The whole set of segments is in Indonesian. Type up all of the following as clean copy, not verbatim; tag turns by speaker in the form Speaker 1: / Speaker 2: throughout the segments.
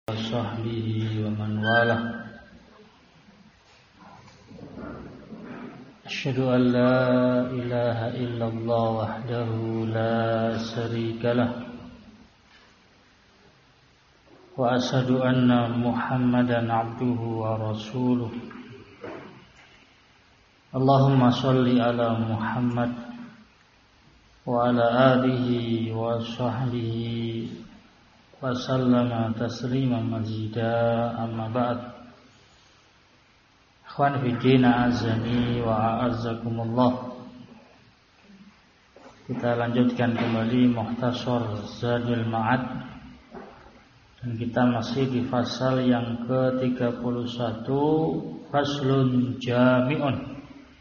Speaker 1: وصحبه ومن والاه أشهد أن لا إله إلا الله وحده لا شريك له وأشهد أن محمدا عبده ورسوله اللهم صل على محمد وعلى آله وصحبه وسلم تسليما مزيدا أما بعد Ikhwan fiddina azani wa a'azzakumullah. Kita lanjutkan kembali Mukhtasar Zadul Ma'ad dan kita masih di fasal yang ke-31, faslun jami'un.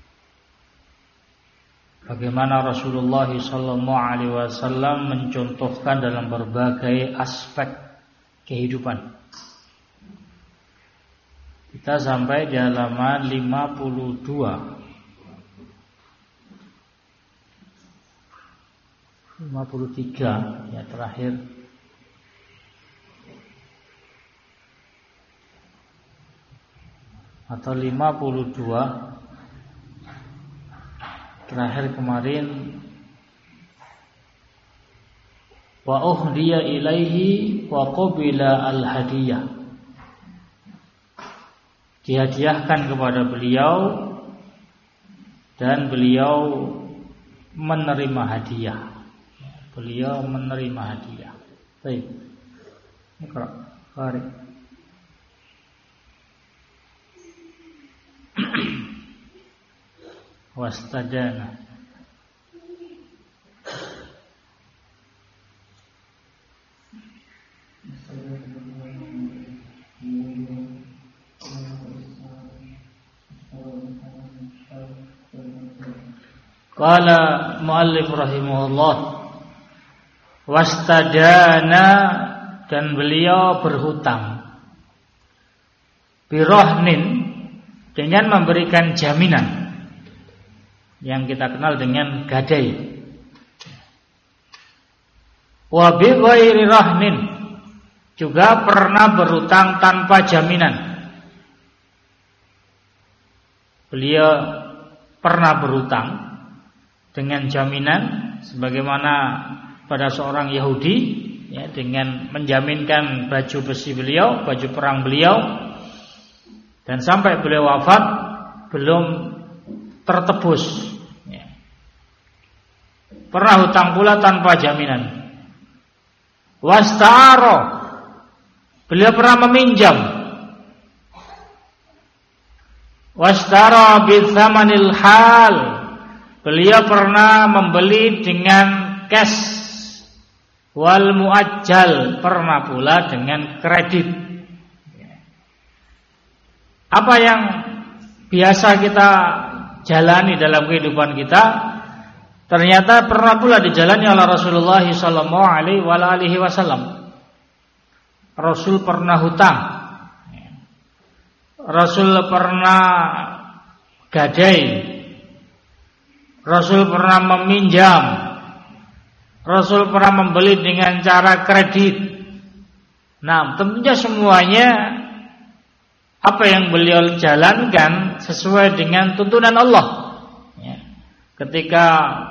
Speaker 1: Bagaimana Rasulullah SAW mencontohkan dalam berbagai aspek kehidupan. Kita sampai di halaman 52. 53 ya terakhir. Atau 52 terakhir kemarin. Wa uhdiya ilaihi wa qabila al-hadiyah. Dihadiahkan kepada beliau dan beliau menerima hadiah. Beliau menerima hadiah. Baik. Iqra. Qari. Wastadana. Qala muallif rahimahullah, wastadana, dan beliau berhutang, birahnin, dengan memberikan jaminan yang kita kenal dengan gadai. Wa bi ghairi rahnin, juga pernah berhutang tanpa jaminan. Beliau pernah berhutang dengan jaminan sebagaimana pada seorang Yahudi ya, dengan menjaminkan baju besi beliau, baju perang beliau, dan sampai beliau wafat belum tertebus ya. Pernah hutang pula tanpa jaminan. Wasta'aro, beliau pernah meminjam. Wastara bithamanil hal, beliau pernah membeli dengan cash. Wal muajjal, pernah pula dengan kredit. Apa yang biasa kita jalani dalam kehidupan kita, ternyata pernah pula dijalani oleh Rasulullah SAW. Rasul pernah hutang, Rasul pernah gadai, Rasul pernah meminjam, Rasul pernah membeli dengan cara kredit. Nah, tentunya semuanya apa yang beliau jalankan sesuai dengan tuntunan Allah ya. Ketika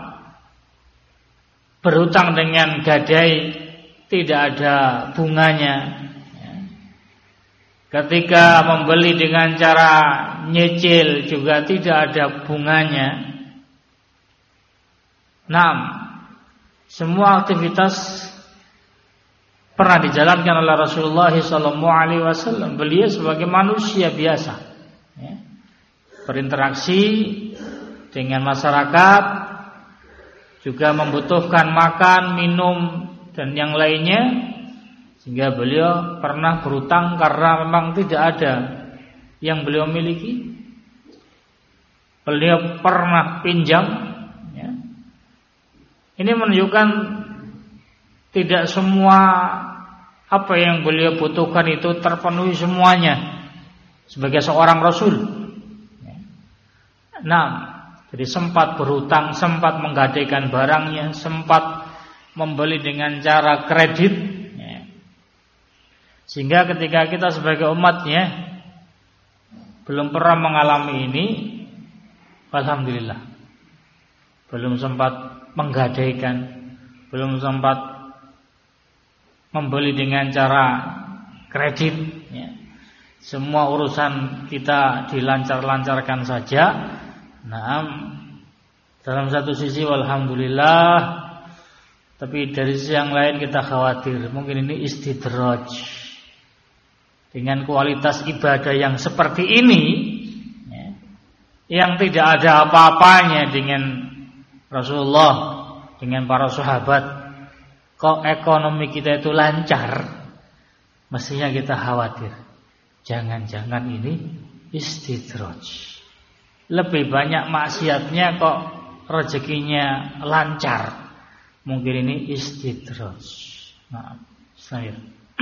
Speaker 1: berhutang dengan gadai tidak ada bunganya ya. Ketika membeli dengan cara nyicil juga tidak ada bunganya. Nah, semua aktivitas pernah dijalankan oleh Rasulullah SAW. Beliau sebagai manusia biasa ya, berinteraksi dengan masyarakat, juga membutuhkan makan, minum, dan yang lainnya. Sehingga beliau pernah berhutang karena memang tidak ada yang beliau miliki. Beliau pernah pinjam ya. Ini menunjukkan tidak semua apa yang beliau butuhkan itu terpenuhi semuanya sebagai seorang Rasul. Nah, jadi sempat berhutang, sempat menggadaikan barangnya, sempat membeli dengan cara kredit. Sehingga ketika kita sebagai umatnya belum pernah mengalami ini, alhamdulillah, belum sempat menggadaikan, belum sempat membeli dengan cara kredit, ya. Semua urusan kita dilancar-lancarkan saja. Nah, dalam satu sisi alhamdulillah, tapi dari sisi yang lain kita khawatir mungkin ini istidraj. Dengan kualitas ibadah yang seperti ini, ya, yang tidak ada apa-apanya dengan Rasulullah, dengan para sahabat, kok ekonomi kita itu lancar, mestinya kita khawatir. Jangan-jangan ini istidraj. Lebih banyak maksiatnya kok rezekinya lancar. Mungkin ini istidraj. Nah, saya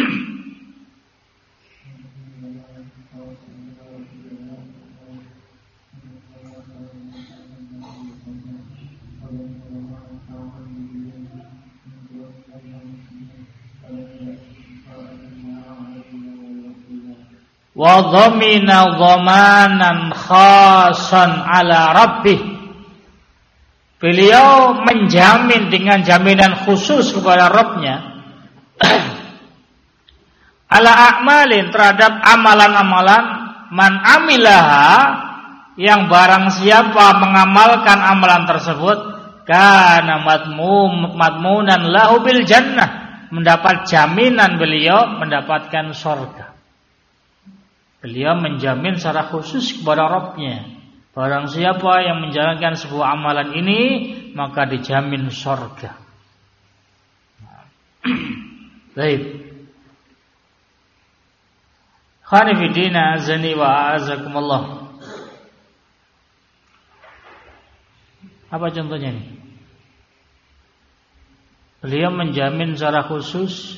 Speaker 1: wa dhamina dhamanan khasan ala rabbih. Beliau menjamin dengan jaminan khusus kepada Rabb-Nya ala a'malin, terhadap amalan-amalan man amilaha, yang barang siapa mengamalkan amalan tersebut kana madmunan lahu bil jannah, mendapat jaminan beliau mendapatkan surga. Beliau menjamin secara khusus kepada Rabb-Nya, barang siapa yang menjalankan sebuah amalan ini maka dijamin surga. Baik. Khani fi dina azani wa azakumullah. Apa contohnya ini? Beliau menjamin secara khusus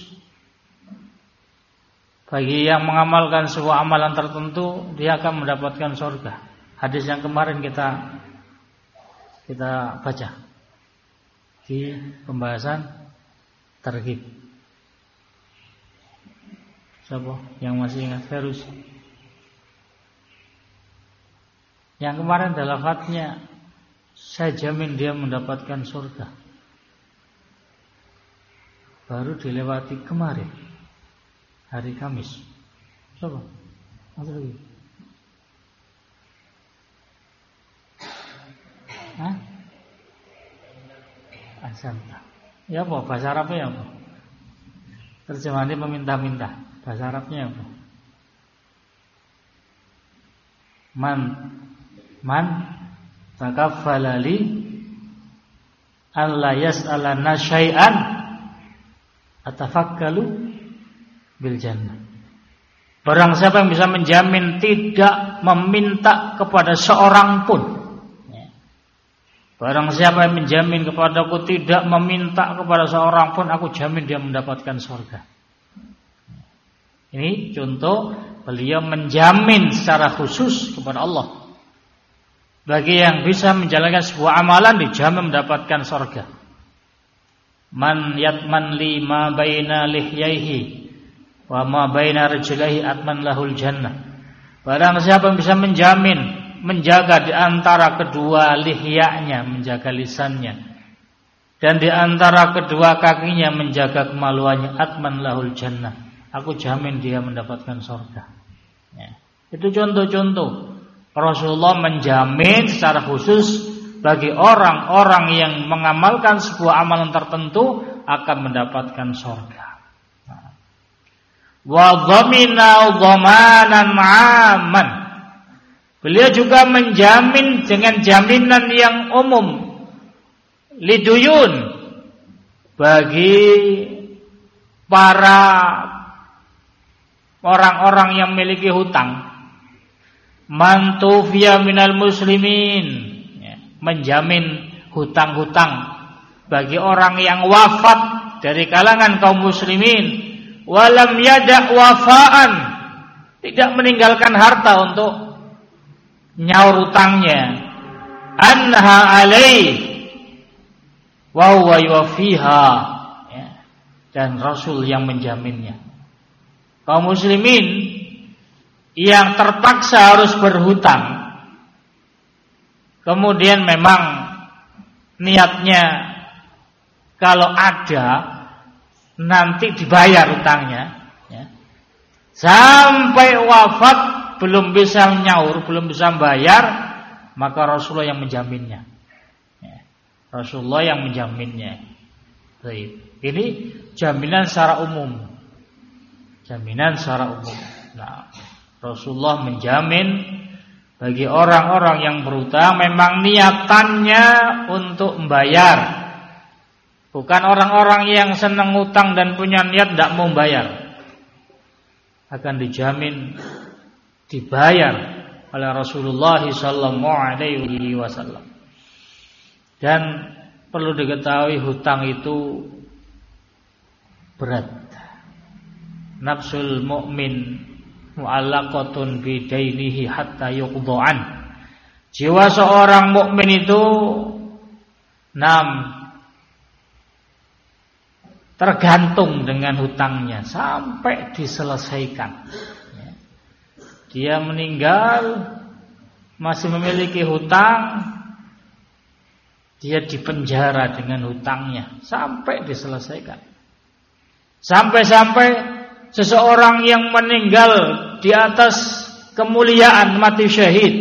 Speaker 1: bagi yang mengamalkan sebuah amalan tertentu, dia akan mendapatkan surga. Hadis yang kemarin kita baca di pembahasan targhib. Siapa yang masih ingat? Ferus. Yang kemarin adalah lafadznya, saya jamin dia mendapatkan surga. Baru dilewati kemarin, hari Kamis. Coba, apa lagi? Hah? Asanta. Ya apa? Bahasa Arabnya apa? Terjemahannya meminta-minta. Bahasa Arabnya apa? Man takaffala li alla yas'alana syai'an atafakkalu bil jannah. Barang siapa yang bisa menjamin tidak meminta kepada seorang pun, barang siapa yang menjamin kepadaku tidak meminta kepada seorang pun, aku jamin dia mendapatkan surga. Ini contoh beliau menjamin secara khusus kepada Allah. Bagi yang bisa menjalankan sebuah amalan dijamin mendapatkan surga. Man yatman li ma baina lihyaihi wa ma baina rijlaihi atman lahul jannah. Barang siapa yang bisa menjamin, menjaga di antara kedua lihyanya, menjaga lisannya, dan di antara kedua kakinya menjaga kemaluannya, atman lahul jannah, aku jamin dia mendapatkan surga. Ya. Itu contoh-contoh Rasulullah menjamin secara khusus bagi orang-orang yang mengamalkan sebuah amalan tertentu akan mendapatkan surga. Wa dhamina dhamanan 'amman. Beliau juga menjamin dengan jaminan yang umum, liduyun, bagi para orang-orang yang memiliki hutang. Man tufiya minal muslimin, menjamin hutang-hutang bagi orang yang wafat dari kalangan kaum muslimin, walam yada' wafaan, tidak meninggalkan harta untuk nyaur hutangnya, anha alaih wa huwa yuwafiha, dan Rasul yang menjaminnya. kaum muslimin yang terpaksa harus berhutang, kemudian memang niatnya kalau ada nanti dibayar hutangnya, ya. Sampai wafat belum bisa nyaur, belum bisa bayar, maka Rasulullah yang menjaminnya, ya. Rasulullah yang menjaminnya. Baik. Ini jaminan secara umum. Jaminan secara umum. Nah, Rasulullah menjamin bagi orang-orang yang berhutang memang niatannya untuk membayar. Bukan orang-orang yang senang hutang dan punya niat tidak mau bayar. Akan dijamin dibayar oleh Rasulullah SAW. Dan perlu diketahui hutang itu berat. Nafsul mu'min mu'allaqatun bidainihi hatta yuqda'an. Jiwa seorang mukmin itu tergantung dengan hutangnya sampai diselesaikan. Dia meninggal masih memiliki hutang, dia dipenjara dengan hutangnya sampai diselesaikan. Sampai-sampai seseorang yang meninggal di atas kemuliaan mati syahid,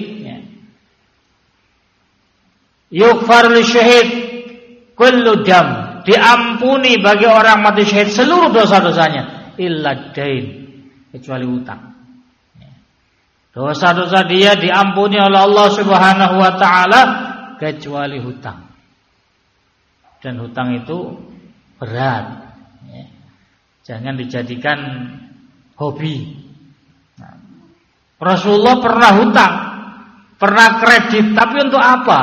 Speaker 1: yughfar li syahid kullu dam, diampuni bagi orang mati syahid seluruh dosa-dosanya illa dain, kecuali hutang. Dosa-dosa dia diampuni oleh Allah Subhanahu wa taala kecuali hutang. Dan hutang itu berat. Jangan dijadikan hobi. Rasulullah pernah hutang, pernah kredit, tapi untuk apa?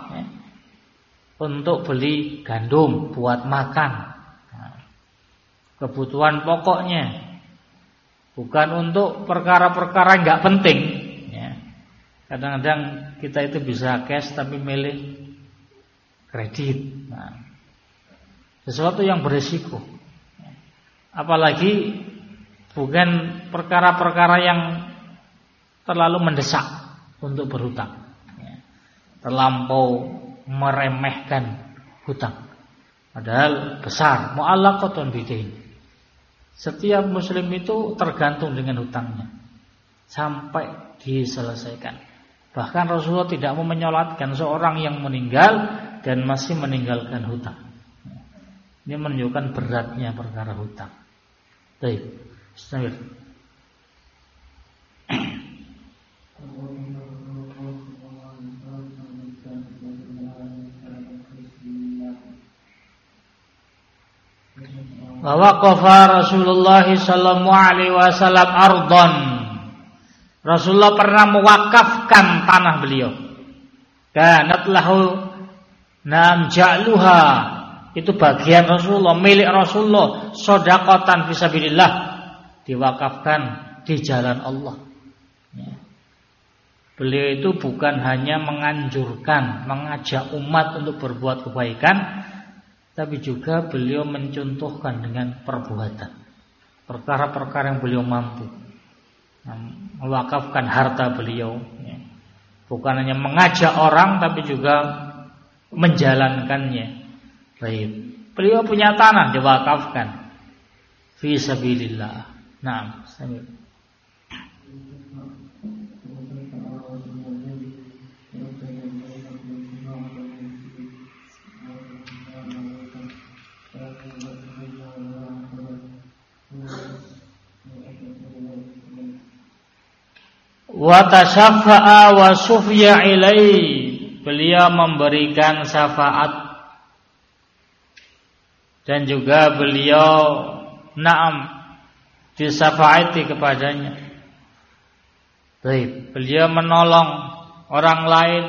Speaker 1: Untuk beli gandum buat makan, kebutuhan pokoknya, bukan untuk perkara-perkara nggak penting. Kadang-kadang kita itu bisa cash tapi milih kredit, sesuatu yang berisiko. Apalagi bukan perkara-perkara yang terlalu mendesak untuk berhutang, terlampau meremehkan hutang, padahal besar. Mu'allaqatun bidain. Setiap muslim itu tergantung dengan hutangnya sampai diselesaikan. Bahkan Rasulullah tidak mau menyolatkan seorang yang meninggal dan masih meninggalkan hutang. Ini menunjukkan beratnya perkara hutang. Baik, bismillah. Wa waqafa Rasulullah sallallahu alaihi wasallam ardon. Rasulullah pernah mewakafkan tanah beliau. Kanat lahu nam ja'luha, itu bagian Rasulullah, milik Rasulullah, shadaqatan fisabilillah, diwakafkan di jalan Allah. Beliau itu bukan hanya menganjurkan, mengajak umat untuk berbuat kebaikan, tapi juga beliau mencontohkan dengan perbuatan perkara-perkara yang beliau mampu, mewakafkan harta beliau, bukan hanya mengajak orang tapi juga menjalankannya. Baik, beliau punya tanah diwakafkan fi sabilillah. Naam, wa tasaffa'a wa sufya ilai, beliau memberikan syafaat dan juga beliau disafaati kepadanya. Baik, beliau menolong orang lain,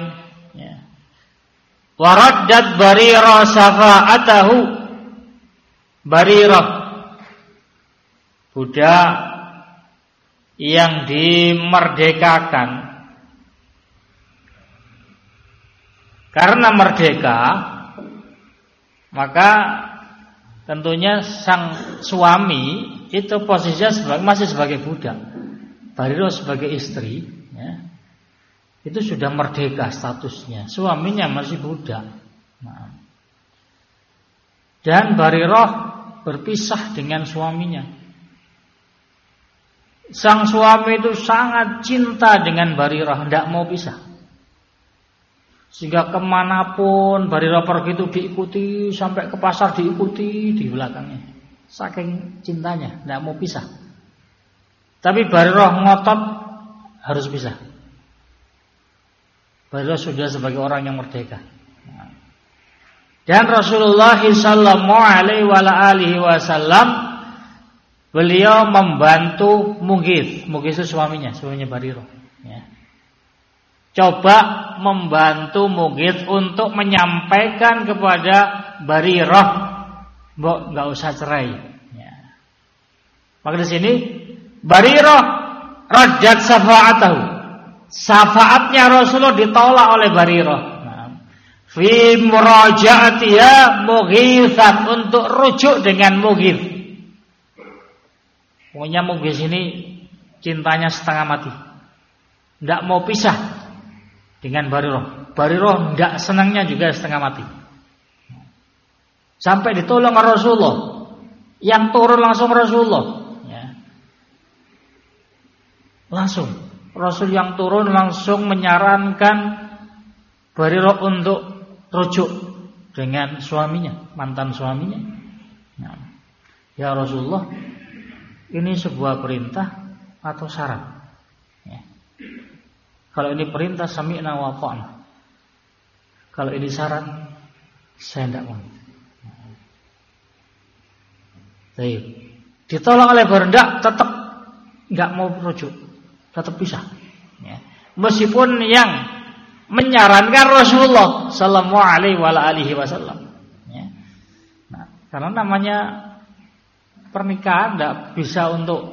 Speaker 1: waraddat Barirah syafa'atahu. Barirah, budak yang dimerdekakan. Karena merdeka, maka tentunya sang suami itu posisinya masih sebagai budak, Bariro sebagai istri, ya, itu sudah merdeka statusnya, suaminya masih budak. Nah, dan Bariroh berpisah dengan suaminya. Sang suami itu sangat cinta dengan Bariroh, tidak mau pisah. Sehingga kemanapun Bariroh pergi itu diikuti, sampai ke pasar diikuti di belakangnya. Saking cintanya, tidak mau pisah. Tapi Bariroh ngotot harus pisah. Bariroh sudah sebagai orang yang merdeka. Dan Rasulullah SAW beliau membantu Mughith. Mughith itu suaminya Bariroh. Ya. Coba membantu Mughith untuk menyampaikan kepada Bariroh, mbok nggak usah cerai. Ya. Maka di sini Bariroh raddat syafa'atahu. Syafaatnya Rasulullah ditolak oleh Bariroh. Fi murajaatiha Mughithan, untuk rujuk dengan Mughith. Pokoknya Mughith ini cintanya setengah mati, tidak mau pisah dengan Bariroh. Bariroh tidak senangnya juga setengah mati. Sampai ditolong Rasulullah, yang turun langsung Rasulullah. Ya. Langsung Rasul yang turun langsung menyarankan Bariroh untuk rujuk dengan suaminya, mantan suaminya. Nah, ya Rasulullah, ini sebuah perintah atau syarat? Ya. Kalau ini perintah, sami'na wa ata'na. Kalau ini syarat, saya tidak mau. Baik. Ditolak oleh Bariroh, tetap nggak mau rujuk, tetap pisah. Ya. Meskipun yang menyarankan Rasulullah sallallahu alaihi wasallam. Ya. Nah, karena namanya pernikahan tidak bisa untuk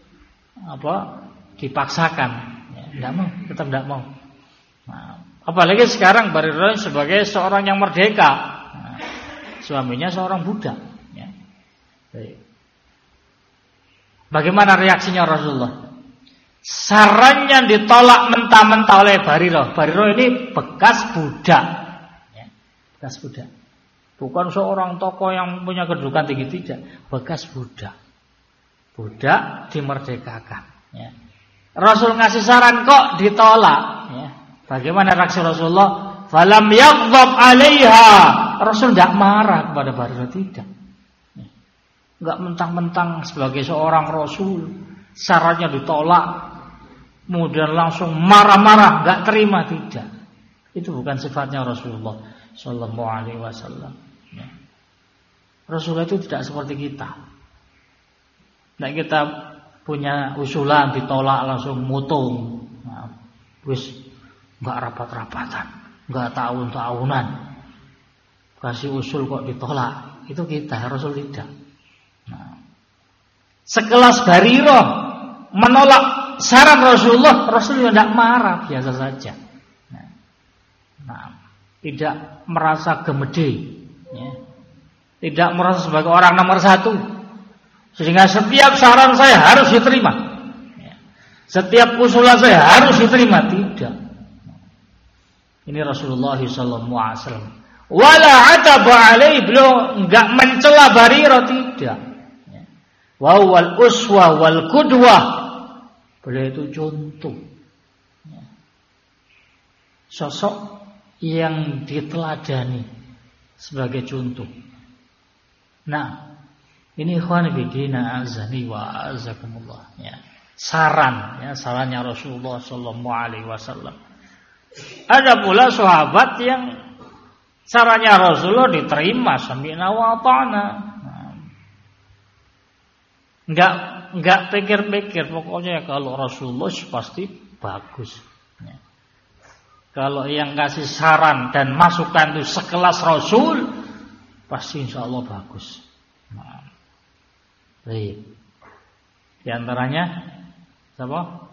Speaker 1: dipaksakan. Ya, tidak mau, tetap tidak mau. Nah, apalagi sekarang Bariroh sebagai seorang yang merdeka, nah, suaminya seorang budak. Ya. Bagaimana reaksinya Rasulullah? Sarannya ditolak mentah-mentah oleh Bariroh. Bariroh ini bekas budak, ya, bekas budak. Bukan seorang tokoh yang punya kedudukan tinggi, tidak. Bekas budak. Budak dimerdekakan. Ya. Rasul ngasih saran kok ditolak. Ya. Bagaimana reaksi Rasulullah? Falam yaghdab 'alaiha. Rasul tidak marah kepada Bariroh, tidak. Ya. Enggak mentang-mentang sebagai seorang Rasul sarannya ditolak, kemudian langsung marah-marah, enggak terima, tidak. Itu bukan sifatnya Rasulullah sallallahu alaihi wasallam. Ya. Rasulullah itu tidak seperti kita. Nah, kita punya usulan ditolak langsung mutung. Nah, wis enggak rapat-rapatan, enggak tahun-tahunan. Kasih usul kok ditolak. Itu kita, Rasul tidak. Nah, sekelas Bariroh menolak saran Rasulullah, Rasulullah tidak marah, biasa saja. Nah, tidak merasa gemede, ya. Tidak merasa sebagai orang nomor satu, sehingga setiap saran saya harus diterima, ya. Setiap usulan saya harus diterima, tidak. Ini Rasulullah SAW. Wala ataba alaih, beliau enggak mencela Bariroh, tidak. Wa wal uswa wal qudwah. Beliau itu contoh, sosok yang diteladani sebagai contoh. Nah, ini ikhwan fillah azani wa azakumullah. Ya. Sarannya Rasulullah sallallahu alaihi wasallam. Ada pula sahabat yang sarannya Rasulullah diterima, sami'na wa ata'na. Enggak pikir-pikir, pokoknya kalau Rasulullah pasti bagus. Ya. Kalau yang kasih saran dan masukan itu sekelas Rasul, pasti insya Allah bagus. Nah, baik. Di antaranya siapa?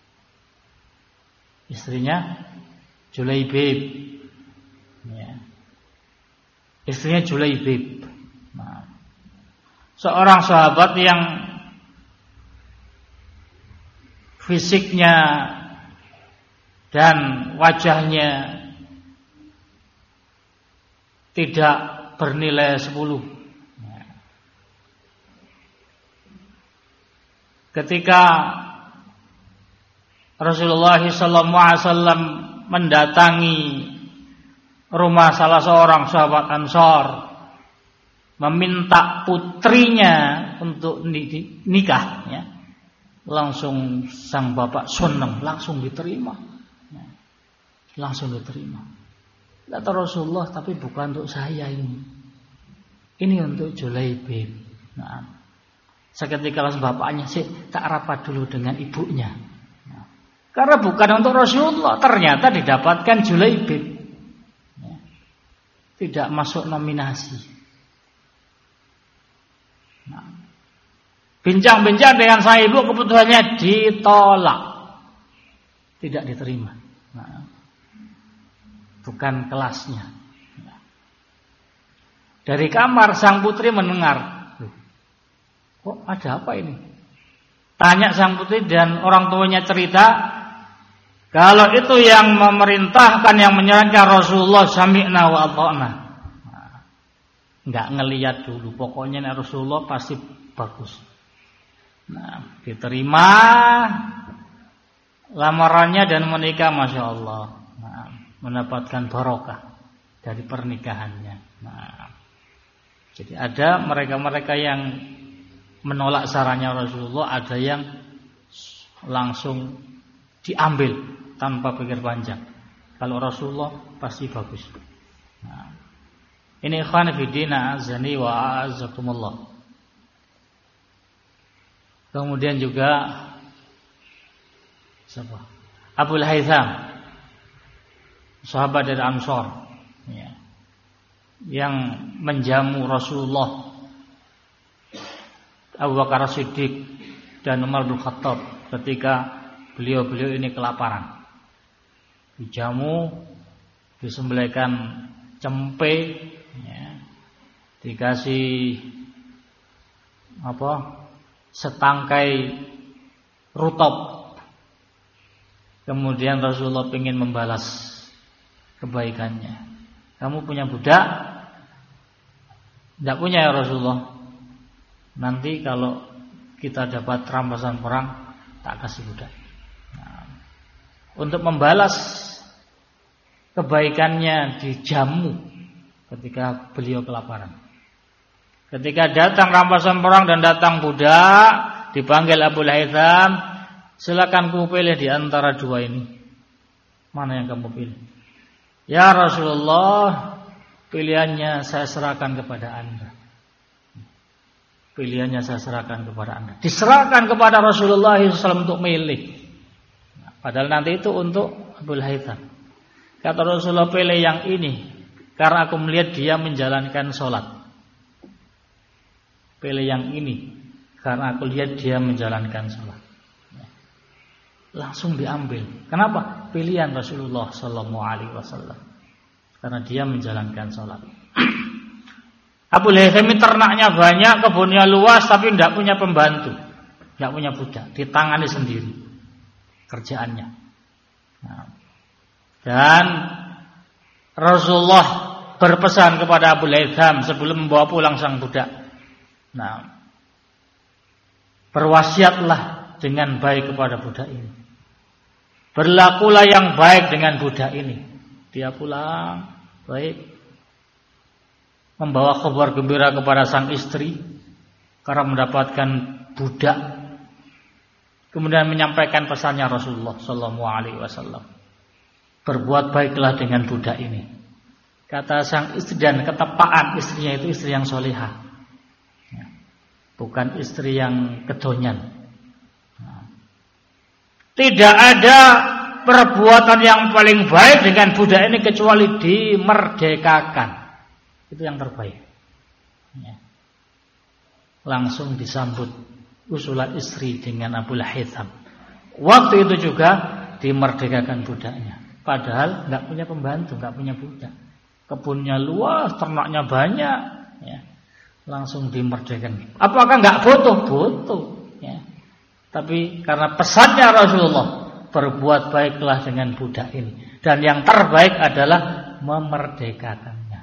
Speaker 1: Istrinya Julaibib. Ya. Istrinya Julaibib. Nah, seorang sahabat yang fisiknya dan wajahnya tidak bernilai 10. Ketika Rasulullah SAW mendatangi rumah salah seorang sahabat Ansor, meminta putrinya untuk nikah, ya, langsung sang bapak senang, langsung diterima, ya, langsung diterima. Kata Rasulullah, tapi bukan untuk saya ini untuk Julaibib. Nah, seketika langsung bapaknya sih tak rapat dulu dengan ibunya. Nah, karena bukan untuk Rasulullah, ternyata didapatkan Julaibib, ya, tidak masuk nominasi. Nah, bincang-bincang dengan sang ibu, keputusannya ditolak, tidak diterima. Nah, bukan kelasnya. Dari kamar sang putri mendengar, kok ada apa ini? Tanya sang putri dan orang tuanya cerita, kalau itu yang memerintahkan, yang menyarankan Rasulullah, sami'na wa ata'na. Enggak ngelihat dulu, pokoknya Rasulullah pasti bagus. Nah, diterima lamarannya dan menikah, masya Allah. Nah, mendapatkan barokah dari pernikahannya. Nah, jadi ada mereka-mereka yang menolak sarannya Rasulullah, ada yang langsung diambil tanpa pikir panjang. Kalau Rasulullah pasti bagus. Nah, ini ikhwan fillah azani wa a'azzakumullah. Kemudian juga siapa? Abul Haytham, sahabat dari Ansor, ya, yang menjamu Rasulullah, Abu Bakar Siddiq dan Umar bin Khattab ketika beliau-beliau ini kelaparan. Dijamu, disembelihkan cempe, ya, dikasih setangkai rutop. Kemudian Rasulullah ingin membalas kebaikannya. Kamu punya budak? Tidak punya ya Rasulullah. Nanti kalau kita dapat rampasan perang, tak kasih budak. Nah, untuk membalas kebaikannya dijamu ketika beliau kelaparan. Ketika datang rampasan perang dan datang budak, dipanggil Abul Haytham, silakan kamu pilih di antara dua ini. Mana yang kamu pilih? Ya Rasulullah, pilihannya saya serahkan kepada Anda. Pilihannya saya serahkan kepada Anda. Diserahkan kepada Rasulullah SAW untuk milih. Padahal nanti itu untuk Abul Haytham. Kata Rasulullah, pilih yang ini karena aku melihat dia menjalankan sholat. Pilih yang ini karena aku lihat dia menjalankan sholat. Langsung diambil. Kenapa? Pilihan Rasulullah SAW. Karena dia menjalankan sholat. Abu Haytham ternaknya banyak, kebunnya luas, tapi tidak punya pembantu, tidak punya budak, ditangani sendiri kerjaannya. Nah, dan Rasulullah berpesan kepada Abu Haytham sebelum membawa pulang sang budak. Nah, berwasiatlah dengan baik kepada budak ini. Berlakulah yang baik dengan budak ini. Dia pulang baik, membawa kabar gembira kepada sang istri karena mendapatkan budak. Kemudian menyampaikan pesannya Rasulullah sallallahu alaihi wasallam. Berbuat baiklah dengan budak ini. Kata sang istri, dan ketepaan istrinya itu istri yang solehah, bukan istri yang kedonyan. Tidak ada perbuatan yang paling baik dengan budak ini kecuali dimerdekakan. Itu yang terbaik. Langsung disambut usulan istri dengan Abul Haytham. Waktu itu juga dimerdekakan budaknya. Padahal nggak punya pembantu, nggak punya budak. Kebunnya luas, ternaknya banyak. Ya. langsung dimerdekakan. Apakah enggak butuh? Butuh, ya. Tapi karena pesannya Rasulullah, berbuat baiklah dengan budak ini, dan yang terbaik adalah memerdekakannya.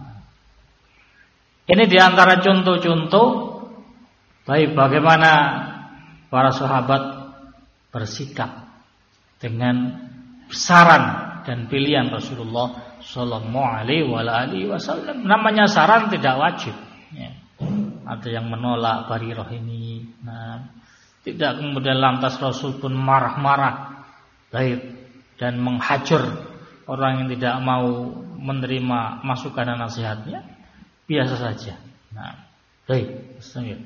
Speaker 1: Ini diantara contoh-contoh baik bagaimana para sahabat bersikap dengan saran dan pilihan Rasulullah Sallallahu Alaihi Wasallam. Namanya saran tidak wajib. Ya. Ada yang menolak Barirah ini. Nah, tidak kemudian lantas Rasul pun marah-marah, baik, dan menghajar orang yang tidak mau menerima masukan dan nasihatnya. Biasa saja. Nah, baik. Bismillah.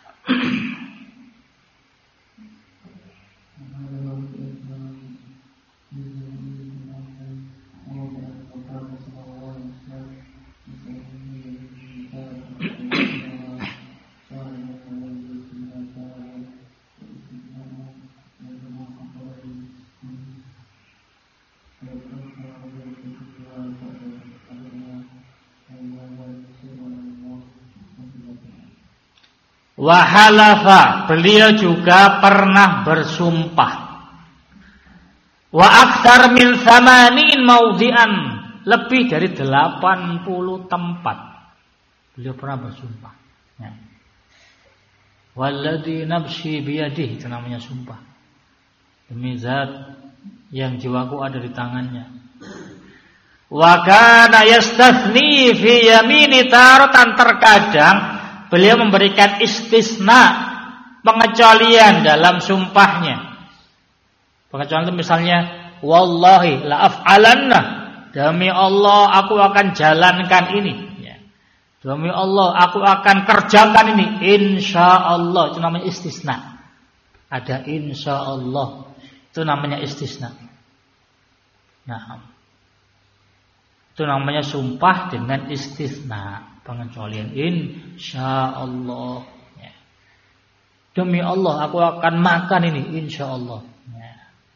Speaker 1: Wahalafa, beliau juga pernah bersumpah. Wa aktsar min 80 maudhi'an, lebih dari 80 tempat beliau pernah bersumpah. Ya. Walladzi nafsi biyadihi, itu namanya sumpah. Demi zat yang jiwaku ada di tangannya. Wa kana yastathni fi yamini taratan, terkadang beliau memberikan istisna, pengecualian dalam sumpahnya. Pengecualian itu misalnya, wallahi la af'alanna, demi Allah aku akan jalankan ini. Ya. Demi Allah aku akan kerjakan ini, insyaallah. Itu namanya istisna. Ada insyaallah, itu namanya istisna. Nah, itu namanya sumpah dengan istisna, pengecualian, insyaallah. Ya. Demi Allah aku akan makan ini, insyaallah. Ya.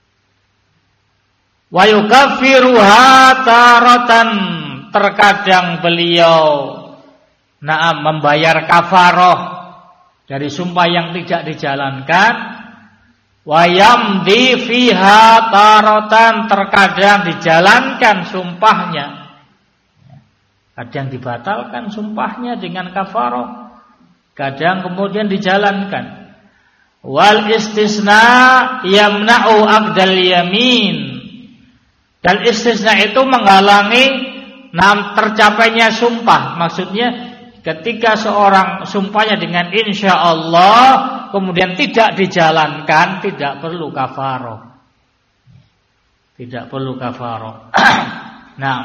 Speaker 1: Wa yukaffiruha taratan, terkadang beliau membayar kafarah dari sumpah yang tidak dijalankan. Wa yamdi fiha taratan, terkadang dijalankan sumpahnya. Kadang dibatalkan sumpahnya dengan kafarah, kadang kemudian dijalankan. Wal istisna yamna'u aqdal yamin, dan istisna itu menghalangi tercapainya sumpah. Maksudnya ketika seorang sumpahnya dengan insyaallah kemudian tidak dijalankan, tidak perlu kafarah. Tidak perlu kafarah. Nah,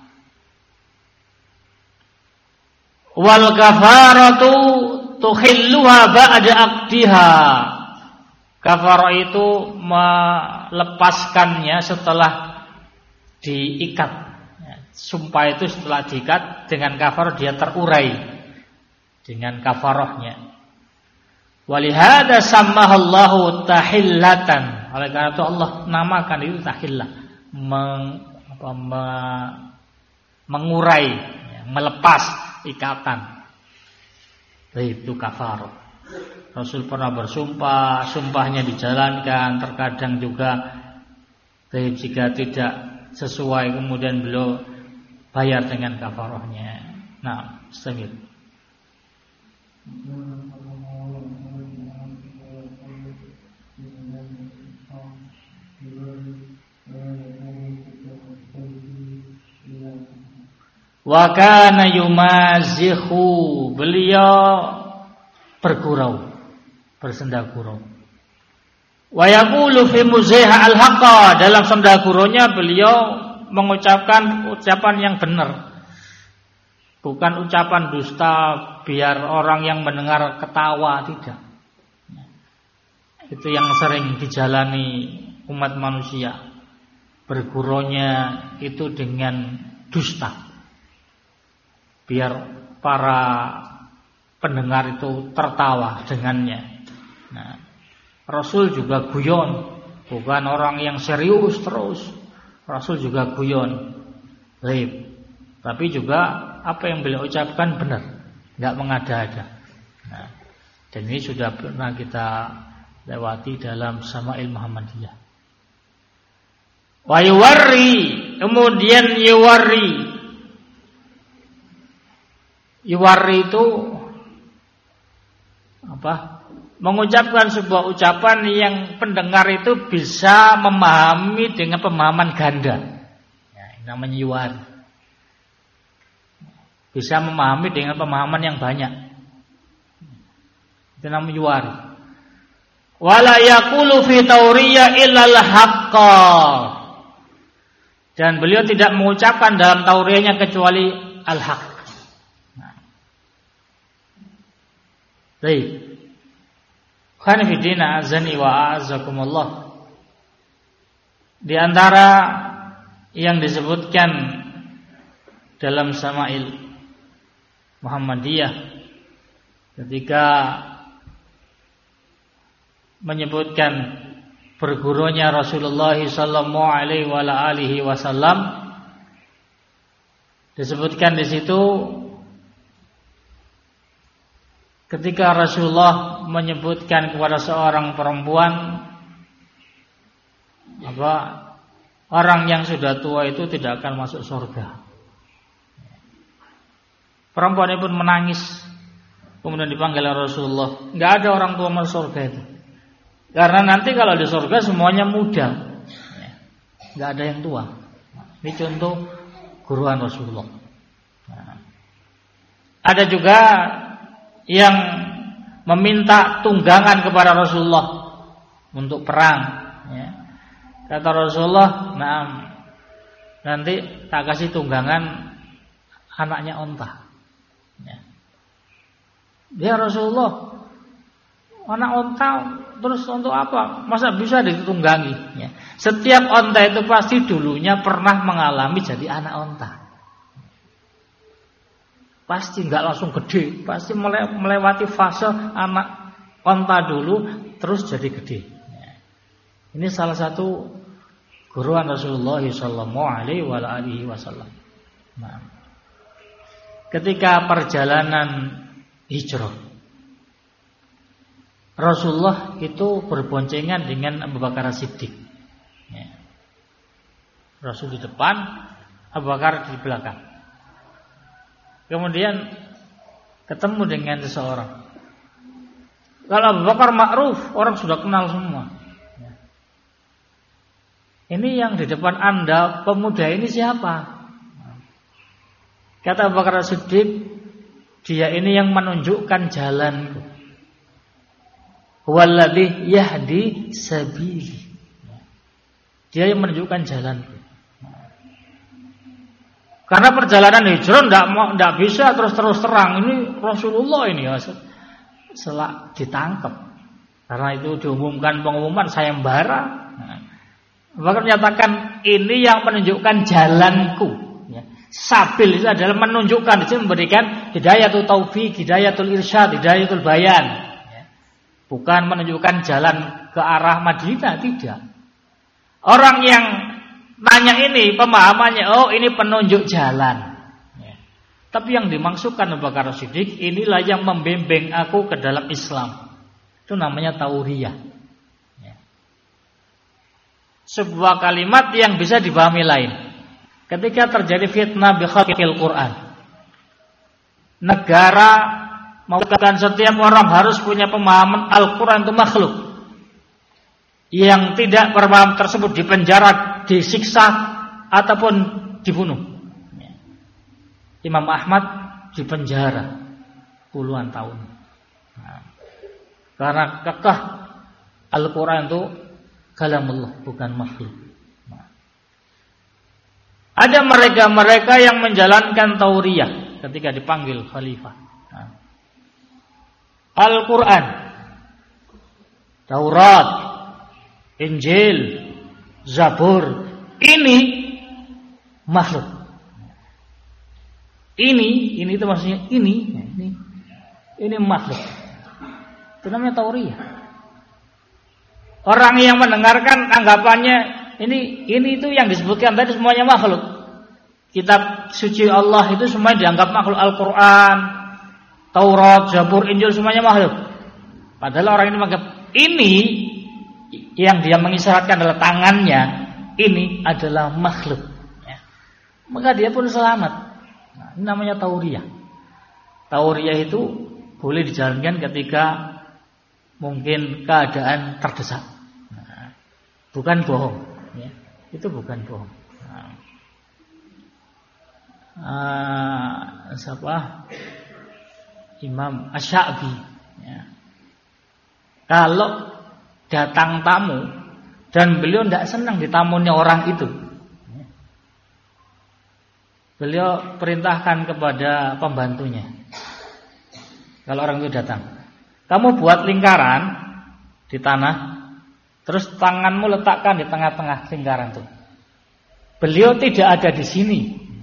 Speaker 1: wal kafaratu tuhilluha ba'da aqdiha. Kafarah itu melepaskannya setelah diikat. Sumpah itu setelah diikat dengan kafarah dia terurai dengan kafarahnya. Walihada sammahallahu tahillatan. Oleh karena itu Allah namakan itu tahillah, mengurai, melepas ikatan. Itu kafarah. Rasul pernah bersumpah, sumpahnya dijalankan, terkadang juga jika tidak sesuai kemudian beliau bayar dengan kafarahnya. Nah, semil. Wa kana yumazihu, beliau bergurau, bersendagurau. Wa yaqulu fi muziha al-haqqa, dalam sendaguronya beliau mengucapkan ucapan yang benar, bukan ucapan dusta biar orang yang mendengar ketawa, tidak. Itu yang sering dijalani umat manusia, bergurunya itu dengan dusta, biar para pendengar itu tertawa dengannya. Nah, Rasul juga guyon, bukan orang yang serius terus. Rasul juga guyon, baik. Tapi juga apa yang beliau ucapkan benar. enggak mengada-ada. Nah, dan ini sudah pernah kita lewati dalam Syama'il Muhammadiyah. Wa yuwarri, kemudian yuwarri. Yuwarri itu apa? Mengucapkan sebuah ucapan yang pendengar itu bisa memahami dengan pemahaman ganda. Ya, ini namanya yuwarri. Bisa memahami dengan pemahaman yang banyak. Itu namanya yuwarri. Wala yaqulu fi tauriyah illal haqqa. Dan beliau tidak mengucapkan dalam tauriyahnya kecuali al-haq. Baik. Khanifidina azani wa a'azakumullah. Di antara yang disebutkan dalam Syama'il Muhammadiyah ketika menyebutkan bergurunya Rasulullah sallallahu alaihi wasallam, disebutkan di situ ketika Rasulullah menyebutkan kepada seorang perempuan orang yang sudah tua itu tidak akan masuk surga. Perempuan itu pun menangis, kemudian dipanggil Rasulullah. Enggak ada orang tua masuk surga itu. Karena nanti kalau di surga semuanya muda, enggak ada yang tua. Ini contoh guruan Rasulullah. Ada juga yang meminta tunggangan kepada Rasulullah untuk perang. Kata Rasulullah, "Naam, nanti tak kasih tunggangan anaknya onta." Ya Rasulullah, anak onta terus untuk apa? Masa bisa ditunggangi? Setiap onta itu pasti dulunya pernah mengalami jadi anak onta. Pasti nggak langsung gede, pasti melewati fase anak onta dulu, terus jadi gede. Ini salah satu guruan Rasulullah sallallahu alaihi wasallam. Ketika perjalanan hijrah, Rasulullah itu berboncengan dengan Abu Bakar Siddiq. Rasul di depan, Abu Bakar di belakang. Kemudian ketemu dengan seseorang. Kalau Abu Bakar ma'ruf, orang sudah kenal semua. Ini yang di depan Anda, pemuda ini siapa? Kata Abu Bakar Siddiq, dia ini yang menunjukkan jalanku. Huwallazi yahdi sabili. Dia yang menunjukkan jalanku. Karena perjalanan hijrah tidak bisa terus terang. Ini Rasulullah ini ya, selak ditangkap. Karena itu diumumkan pengumuman sayembara. Bahkan menyatakan ini yang menunjukkan jalanku. Sabil itu adalah menunjukkan, di sini memberikan hidayatul taufik, hidayatul irsyad, hidayatul bayan. Bukan menunjukkan jalan ke arah Madinah, tidak. Orang yang nanya ini pemahamannya, oh ini penunjuk jalan. Tapi yang dimaksudkan Abu Bakar Siddiq, inilah yang membimbing aku ke dalam Islam. Itu namanya tauriyah. Sebuah kalimat yang bisa dipahami lain. Ketika terjadi fitnah bi khalqil Quran, negara mengatakan setiap orang harus punya pemahaman Al-Quran itu makhluk. Yang tidak berpaham tersebut dipenjara, disiksa ataupun dibunuh. Imam Ahmad dipenjara puluhan tahun. Karena kekeh Al-Quran itu kalamullah, bukan makhluk. Ada mereka yang menjalankan tauriyah ketika dipanggil khalifah. Al-Quran, Taurat, Injil, Zabur, ini makhluk. Ini itu maksudnya ini makhluk. Itu namanya tauriyah. Orang yang mendengarkan anggapannya ini itu yang disebutkan tadi semuanya makhluk. Kitab suci Allah itu semuanya dianggap makhluk. Al-Quran, Taurat, Zabur, Injil semuanya makhluk. Padahal orang ini menganggap ini yang dia mengisyaratkan adalah tangannya, ini adalah makhluk. Ya. Maka dia pun selamat. Nah, ini namanya tauriyah. Tauriyah itu boleh dijalankan ketika mungkin keadaan terdesak. Nah, bukan bohong. Ya. Itu bukan bohong. Siapa? Imam Asy-Sya'bi. Ya. Kalau datang tamu dan beliau tidak senang ditamunya orang itu, beliau perintahkan kepada pembantunya. Kalau orang itu datang, kamu buat lingkaran di tanah, terus tanganmu letakkan di tengah-tengah lingkaran itu. Beliau tidak ada di sini.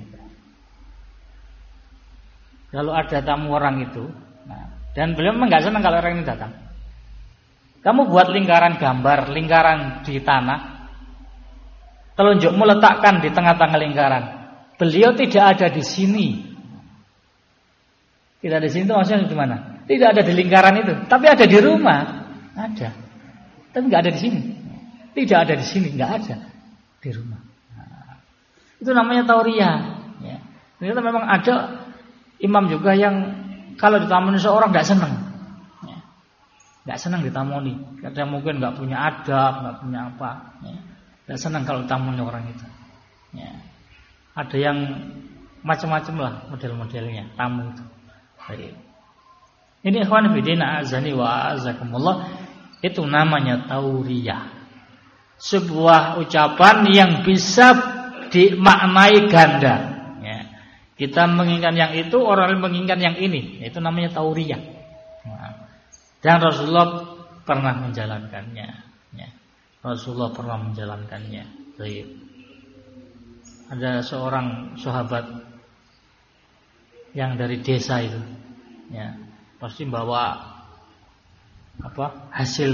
Speaker 1: Kalau ada tamu orang itu, dan beliau memang nggak senang kalau orang ini datang. Kamu buat lingkaran gambar, lingkaran di tanah, telunjukmu letakkan di tengah-tengah lingkaran. Beliau tidak ada di sini. Tidak ada di sini itu maksudnya di mana? Tidak ada di lingkaran itu, tapi ada di rumah. Ada, tapi nggak ada di sini. Tidak ada di sini, nggak ada di rumah. Itu namanya tauriyah. Ya. Ternyata memang ada imam juga yang kalau ditamoni seorang tidak senang, tidak senang ditamoni. Kadang mungkin nggak punya adab, nggak punya apa, tidak senang kalau ditamoni orang itu. Ya. Ada yang macam-macam lah model-modelnya tamu itu. Baik. Ini ikhwan fillah azani wa azakumullah, itu namanya tauriyah. Sebuah ucapan yang bisa dimaknai ganda. Kita menginginkan yang itu, orang lain menginginkan yang ini. Itu namanya tauriyah. Dan Rasulullah pernah menjalankannya. Rasulullah pernah menjalankannya. Baik. Ada seorang sahabat yang dari desa itu, pasti bawa hasil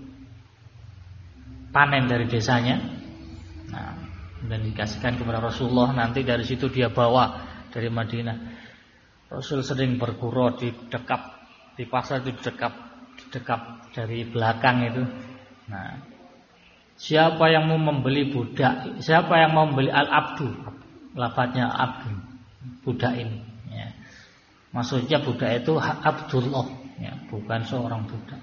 Speaker 1: panen dari desanya. Dan dikasihkan kepada Rasulullah. Nanti dari situ dia bawa dari Madinah. Rasul sering bergurau di pasar itu dekap dari belakang itu. Nah, siapa yang mau membeli budak? Siapa yang mau membeli al-abdu? Lafadznya abdu, budak ini. Ya. Maksudnya budak itu Abdullah, bukan seorang budak.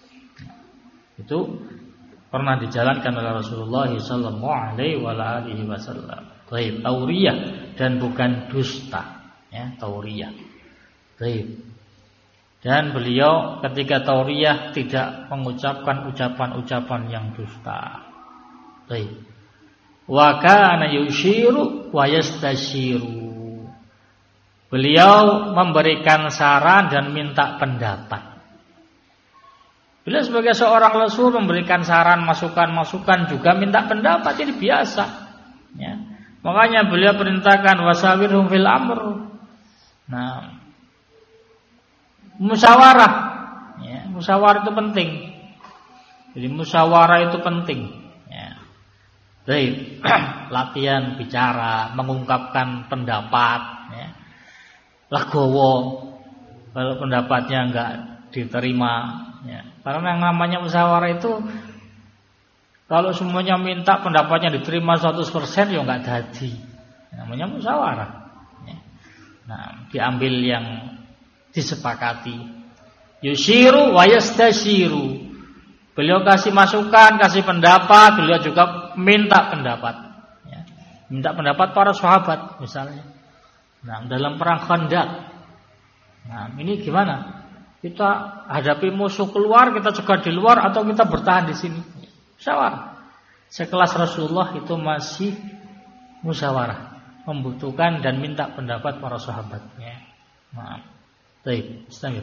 Speaker 1: Itu pernah dijalankan oleh Rasulullah sallallahu alaihi wasallam. Baik, tauriyah dan bukan dusta, tauriyah. Baik. Dan beliau ketika tauriyah tidak mengucapkan ucapan-ucapan yang dusta. Baik. Wa kana yushiru wa yastashiru. Beliau memberikan saran dan minta pendapat. Beliau sebagai seorang rasul memberikan saran, masukan-masukan, juga minta pendapat, ini biasa. Ya. Makanya beliau perintahkan wasawirhum fil amr. Nah, musyawarah. Musyawarah itu penting. Jadi musyawarah itu penting. Baik, latihan bicara, mengungkapkan pendapat. Legowo kalau pendapatnya enggak diterima. Karena yang namanya musyawarah itu, kalau semuanya minta pendapatnya diterima 100%, ya enggak jadi. Namanya musyawarah. Nah, diambil yang disepakati. Yushiru wa yastashiru. Beliau kasih masukan, kasih pendapat, beliau juga minta pendapat. Minta pendapat para sahabat misalnya. Nah, dalam perang Khandaq. Nah, ini gimana? Kita hadapi musuh keluar, kita cegah di luar, atau kita bertahan di sini? Musyawarah. Sekelas Rasulullah itu masih musyawarah, membutuhkan dan minta pendapat para sahabatnya. Nah, baik, istirahat.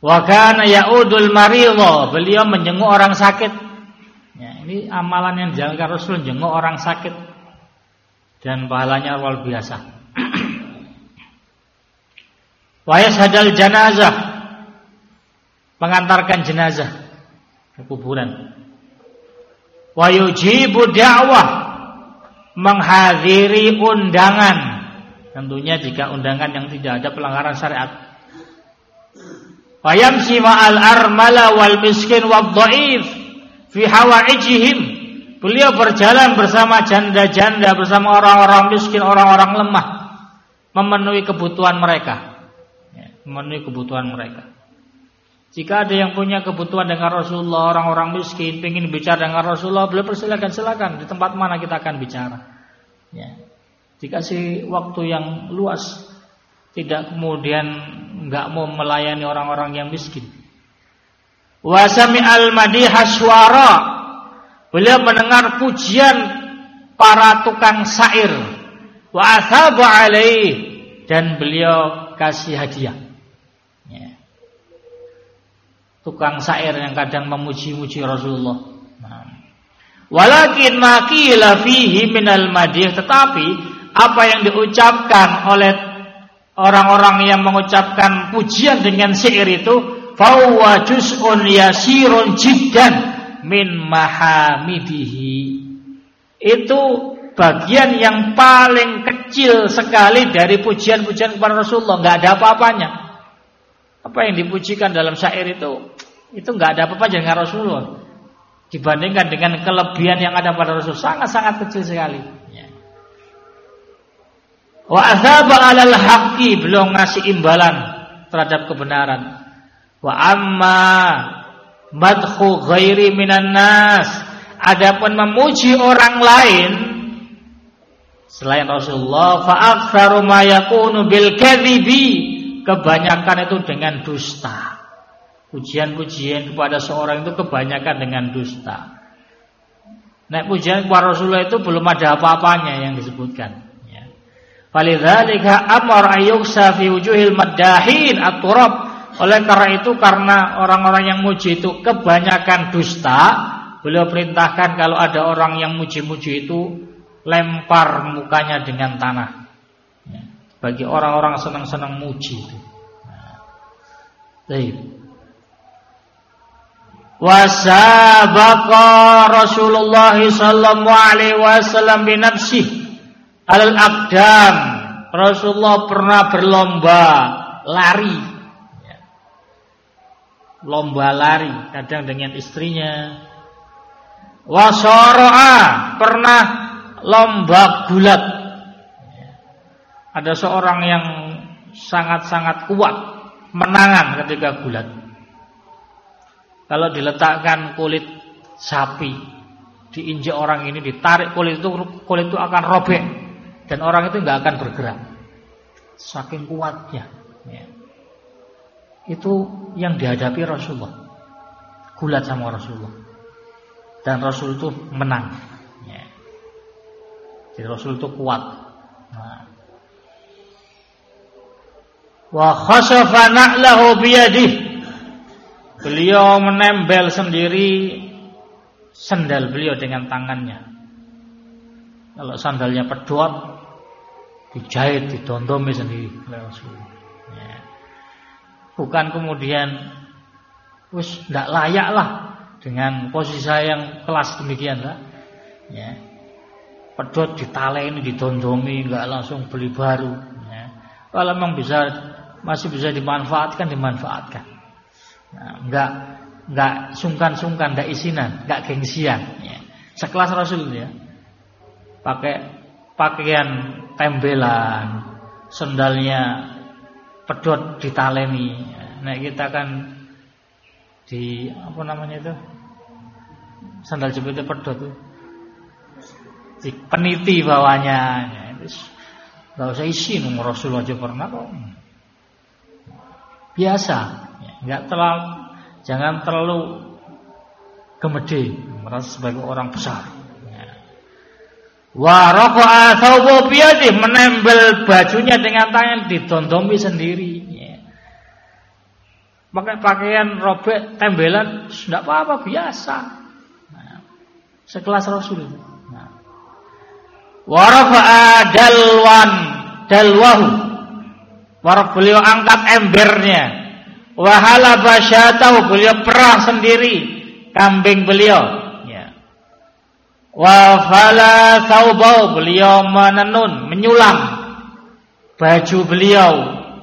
Speaker 1: Wa kana ya'udul maridha, beliau menjenguk orang sakit. Ya, ini amalan yang dijalankan Rasul, jenguk orang sakit. Dan pahalanya luar biasa. Wa yashhadul janazah, mengantarkan jenazah ke kuburan. Wa yujibu da'wah, menghadiri undangan. Tentunya jika undangan yang tidak ada pelanggaran syariat. Wa yamshi ma'al armala wal miskin wad dhaif fi hawaijihim. Beliau berjalan bersama janda-janda, bersama orang-orang miskin, orang-orang lemah, memenuhi kebutuhan mereka. Memenuhi kebutuhan mereka. Jika ada yang punya kebutuhan dengan Rasulullah, orang-orang miskin ingin bicara dengan Rasulullah, beliau silakan di tempat mana kita akan bicara. Ya. Dikasih waktu yang luas, tidak kemudian enggak mau melayani orang-orang yang miskin. Wa sami'al madihah syuara, beliau mendengar pujian para tukang syair. Wa athaba alaih, dan beliau kasih hadiah. Ya. Tukang syair yang kadang memuji-muji Rasulullah. Walakin ma qila fihi minal madih, tetapi apa yang diucapkan oleh orang-orang yang mengucapkan pujian dengan syair itu, fahuwa juz'un yasirun jiddan min mahamidihi, itu bagian yang paling kecil sekali dari pujian-pujian kepada Rasulullah. Enggak ada apa-apanya. Apa yang dipujikan dalam syair itu enggak ada apa-apa dengan Rasulullah dibandingkan dengan kelebihan yang ada pada Rasul, sangat-sangat kecil sekali. Wa azaba 'alal haqqi, belum ngasih imbalan terhadap kebenaran. Wa amma madhu ghairi minan nas, adapun memuji orang lain selain Rasulullah, fa aktsaru ma yakunu bil kadhibi, kebanyakan itu dengan dusta. Pujian-pujian kepada seorang itu kebanyakan dengan dusta. Nek pujian kepada Rasulullah itu belum ada apa-apanya yang disebutkan. Falidzalika amara ayyuksa fi wujuhil maddahin at-turab. Oleh karena itu, karena orang-orang yang muji itu kebanyakan dusta, beliau perintahkan kalau ada orang yang muji-muji itu lempar mukanya dengan tanah. Bagi orang-orang senang-senang muji itu. Baik. Wasabaqa Rasulullah sallallahu alaihi wasallam bi nafsihi al-aqdam. Rasulullah pernah berlomba lari, lomba lari, kadang dengan istrinya. Wasara'a, pernah lomba gulat. Ada seorang yang sangat-sangat kuat menangan ketika gulat. Kalau diletakkan kulit sapi, diinjak orang ini, ditarik kulit itu akan robek. Dan orang itu nggak akan bergerak, saking kuatnya. Itu yang dihadapi Rasulullah, gulat sama Rasulullah, dan Rasul itu menang. Jadi Rasul itu kuat. Wa khasafa na'lahu biyadihi, beliau menempel sendiri sandal beliau dengan tangannya. Kalau sandalnya pedot, dijahit, didondomi sendiri oleh Rasulullah. Bukan kemudian wis ndak layak lah dengan posisi saya yang kelas demikian lah. Pedot ditaleni, didondomi, enggak langsung beli baru. Kalau memang masih bisa dimanfaatkan, dimanfaatkan. Enggak sungkan-sungkan, enggak isinan, enggak gengsian. Sekelas Rasul ya. Pakai pakaian tembelan, sendalnya pedot ditaleni. Nah, kita kan di apa namanya itu? Sandal jepitnya pedot itu. Di peniti bawahnya. Enggak usah isi nomor Rasul aja pernah kok. Biasa, jangan terlalu gemede, merasa sebagai orang besar. Wa rafa'a thawbahu biyadihi, menempel bajunya dengan tangan, didondomi sendiri. pakai pakaian robek, tembelan, tidak apa-apa, biasa. Nah, sekelas Rasul. Nah. Wa rafa'a dalwahu. Beliau angkat embernya. Wa halaba syatahu, beliau perah sendiri kambing beliau. Ya. Wa fala thawbahu, beliau menenun, menyulam baju beliau.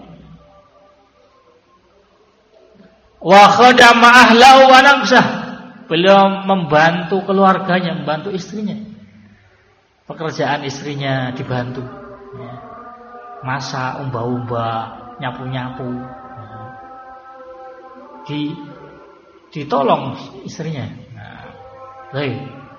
Speaker 1: Wa khadama ahlahu wa nafsah, beliau membantu keluarganya, membantu istrinya. Pekerjaan istrinya dibantu. Ya. Masak, umba-umba, nyapu-nyapu. Ditolong istrinya. Nah, baik.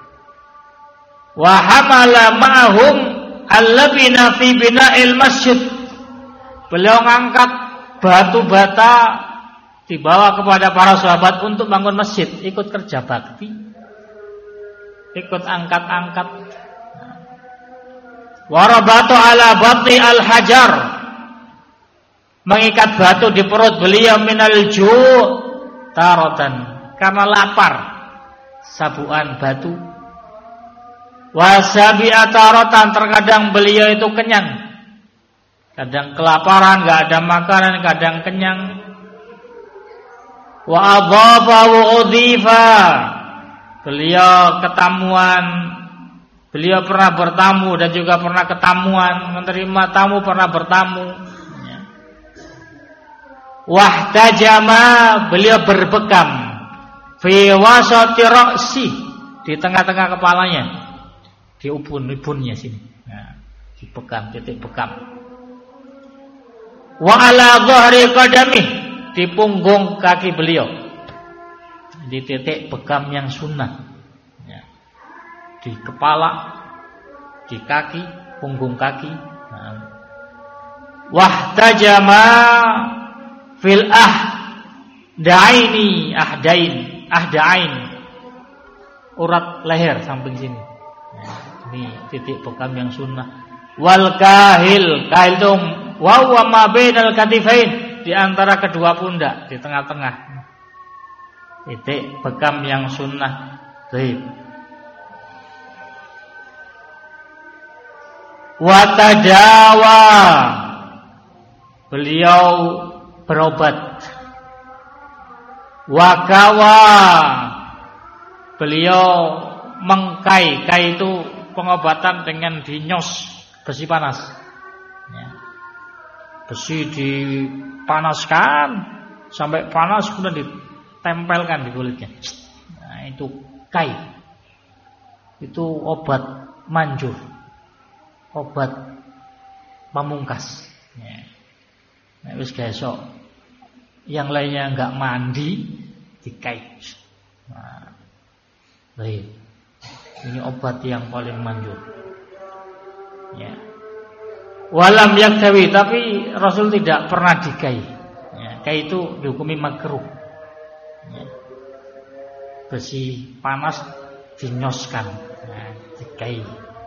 Speaker 1: Wa hamala ma'hum allabina fi bina'il masjid. Beliau ngangkat batu bata dibawa kepada para sahabat untuk bangun masjid, ikut kerja bakti, ikut angkat-angkat. Warabatu ala bati al-hajar, mengikat batu di perut beliau minal ju' tarotan, karena lapar, sabuan batu. Wasabi'a tarotan, terkadang beliau itu kenyang, kadang kelaparan, enggak ada makanan, kadang kenyang. Wa adhafa wa udhifa, beliau ketamuan, beliau pernah bertamu dan juga pernah ketamuan, menerima tamu, pernah bertamu. Wahtajama, beliau berbekam fi wasati ra'si, di tengah-tengah kepalanya, di ubun-ubunnya sini. Nah, dibekam, titik bekam. Wa ala dhahri qadamih, di punggung kaki beliau, di titik bekam yang sunnah. Ya. Di kepala, di kaki, punggung kaki. Nah. Wahtajama fil ahdain, urat leher samping sini. Nah, ini titik bekam yang sunnah. Wal kahil itu wa ma bainal katifain, di antara kedua pundak, di tengah-tengah. Titik bekam yang sunnah. Baik. Wa tadawa, beliau berobat. Wakawa, beliau mengkai. Kai itu pengobatan dengan dinyos besi panas. Ya. Besi dipanaskan sampai panas, kemudian ditempelkan di kulitnya. Nah, itu kai. Itu obat manjur, obat pamungkas. Ya. Nah, wis besok yang lainnya enggak mandi, dikai. Nah, baik. Ini obat yang paling manjur. Ya. Walam yaktawi, tapi Rasul tidak pernah dikai. Ya, kai itu dihukumi makruh. Ya. Besi panas dinyoskan, nah, dikai.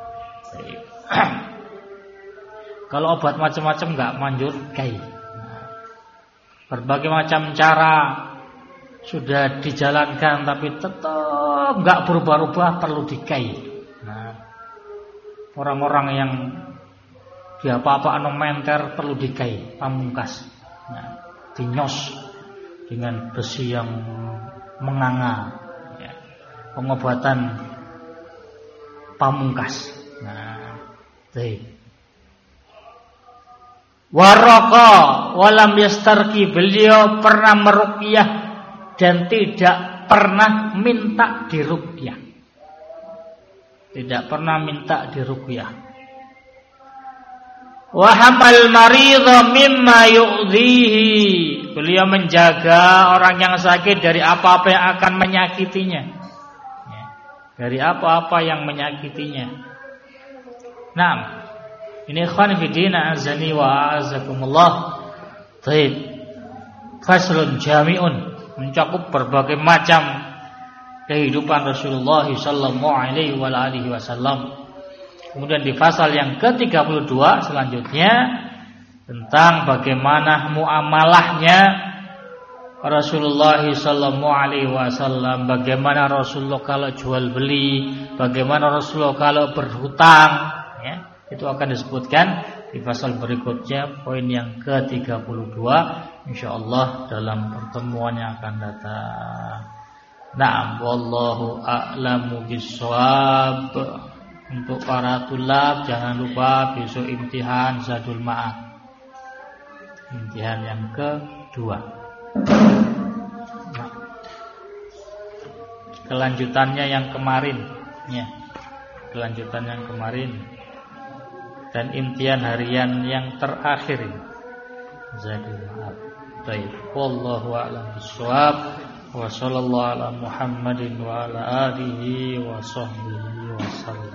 Speaker 1: Kalau obat macam-macam enggak manjur, kai. Nah, berbagai macam cara sudah dijalankan, tapi tetap enggak berubah-ubah, perlu dikai. Nah, orang-orang yang dia apa-apa menter perlu dikai, pamungkas. Nah, dinyos dengan besi yang menganga. Ya, pengobatan pamungkas. Nah, baik. Waraka walam yastarki, beliau pernah meruqyah dan tidak pernah minta diruqyah. Tidak pernah minta diruqyah. Wa hamal maridha mimma yu'dhihi, beliau menjaga orang yang sakit dari apa-apa yang akan menyakitinya. Ya, dari apa-apa yang menyakitinya. Nah, ini ikhwan fillah azani wa azakumullah. Baik. Faslun jami'un, mencakup berbagai macam kehidupan Rasulullah sallallahu alaihi wasallam. Kemudian di pasal yang ke-32 selanjutnya tentang bagaimana muamalahnya Rasulullah sallallahu alaihi wasallam, bagaimana Rasulullah kalau jual beli, bagaimana Rasulullah kalau berhutang, ya, itu akan disebutkan di pasal berikutnya, poin yang ke-32 insyaallah dalam pertemuan yang akan datang. Na'am, wallahu a'lamu bissawab. Untuk para tulab jangan lupa besok imtihan Zadul Ma'ad. Imtihan yang kedua. Nah, kelanjutannya yang kemarin, ya. Kelanjutan yang kemarin dan imtihan harian yang terakhir ini. Zadul Ma'ad. Baik, wallahu a'lam bissawab. Wa sallallahu ala Muhammadin wa ala alihi wa sahbihi wa sallam.